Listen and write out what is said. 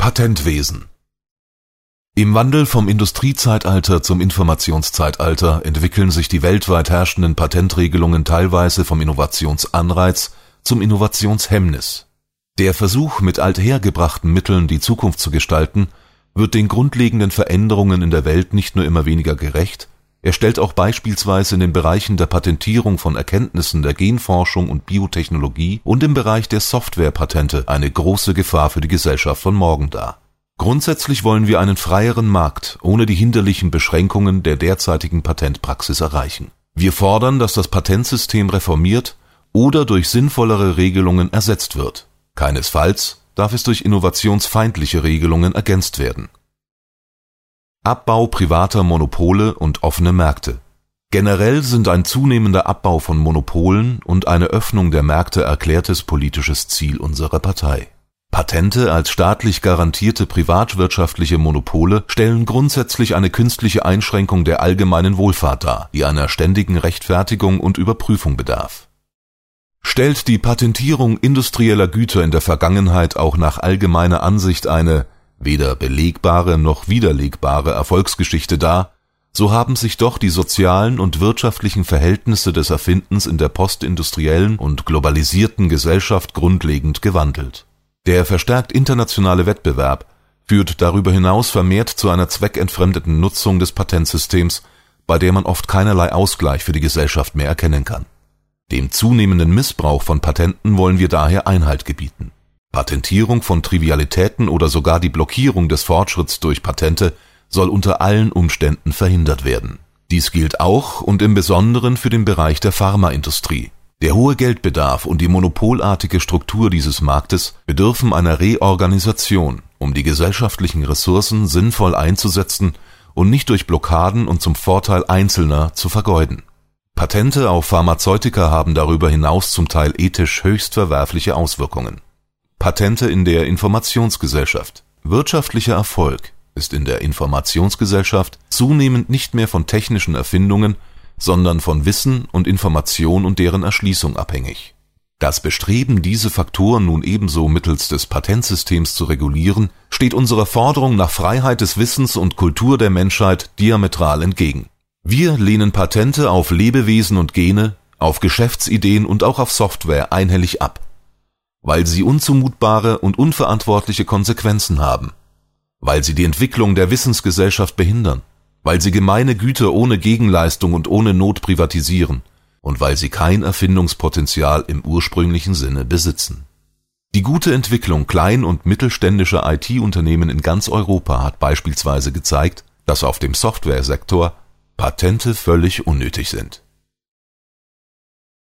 Patentwesen. Im Wandel vom Industriezeitalter zum Informationszeitalter entwickeln sich die weltweit herrschenden Patentregelungen teilweise vom Innovationsanreiz zum Innovationshemmnis. Der Versuch, mit althergebrachten Mitteln die Zukunft zu gestalten, wird den grundlegenden Veränderungen in der Welt nicht nur immer weniger gerecht, er stellt auch beispielsweise in den Bereichen der Patentierung von Erkenntnissen der Genforschung und Biotechnologie und im Bereich der Softwarepatente eine große Gefahr für die Gesellschaft von morgen dar. Grundsätzlich wollen wir einen freieren Markt ohne die hinderlichen Beschränkungen der derzeitigen Patentpraxis erreichen. Wir fordern, dass das Patentsystem reformiert oder durch sinnvollere Regelungen ersetzt wird. Keinesfalls darf es durch innovationsfeindliche Regelungen ergänzt werden. Abbau privater Monopole und offene Märkte. Generell sind ein zunehmender Abbau von Monopolen und eine Öffnung der Märkte erklärtes politisches Ziel unserer Partei. Patente als staatlich garantierte privatwirtschaftliche Monopole stellen grundsätzlich eine künstliche Einschränkung der allgemeinen Wohlfahrt dar, die einer ständigen Rechtfertigung und Überprüfung bedarf. Stellt die Patentierung industrieller Güter in der Vergangenheit auch nach allgemeiner Ansicht eine weder belegbare noch widerlegbare Erfolgsgeschichte dar, so haben sich doch die sozialen und wirtschaftlichen Verhältnisse des Erfindens in der postindustriellen und globalisierten Gesellschaft grundlegend gewandelt. Der verstärkt internationale Wettbewerb führt darüber hinaus vermehrt zu einer zweckentfremdeten Nutzung des Patentsystems, bei der man oft keinerlei Ausgleich für die Gesellschaft mehr erkennen kann. Dem zunehmenden Missbrauch von Patenten wollen wir daher Einhalt gebieten. Patentierung von Trivialitäten oder sogar die Blockierung des Fortschritts durch Patente soll unter allen Umständen verhindert werden. Dies gilt auch und im Besonderen für den Bereich der Pharmaindustrie. Der hohe Geldbedarf und die monopolartige Struktur dieses Marktes bedürfen einer Reorganisation, um die gesellschaftlichen Ressourcen sinnvoll einzusetzen und nicht durch Blockaden und zum Vorteil Einzelner zu vergeuden. Patente auf Pharmazeutika haben darüber hinaus zum Teil ethisch höchst verwerfliche Auswirkungen. Patente in der Informationsgesellschaft. Wirtschaftlicher Erfolg ist in der Informationsgesellschaft zunehmend nicht mehr von technischen Erfindungen, sondern von Wissen und Information und deren Erschließung abhängig. Das Bestreben, diese Faktoren nun ebenso mittels des Patentsystems zu regulieren, steht unserer Forderung nach Freiheit des Wissens und Kultur der Menschheit diametral entgegen. Wir lehnen Patente auf Lebewesen und Gene, auf Geschäftsideen und auch auf Software einhellig ab, weil sie unzumutbare und unverantwortliche Konsequenzen haben, weil sie die Entwicklung der Wissensgesellschaft behindern, weil sie gemeine Güter ohne Gegenleistung und ohne Not privatisieren und weil sie kein Erfindungspotenzial im ursprünglichen Sinne besitzen. Die gute Entwicklung klein- und mittelständischer IT-Unternehmen in ganz Europa hat beispielsweise gezeigt, dass auf dem Softwaresektor Patente völlig unnötig sind.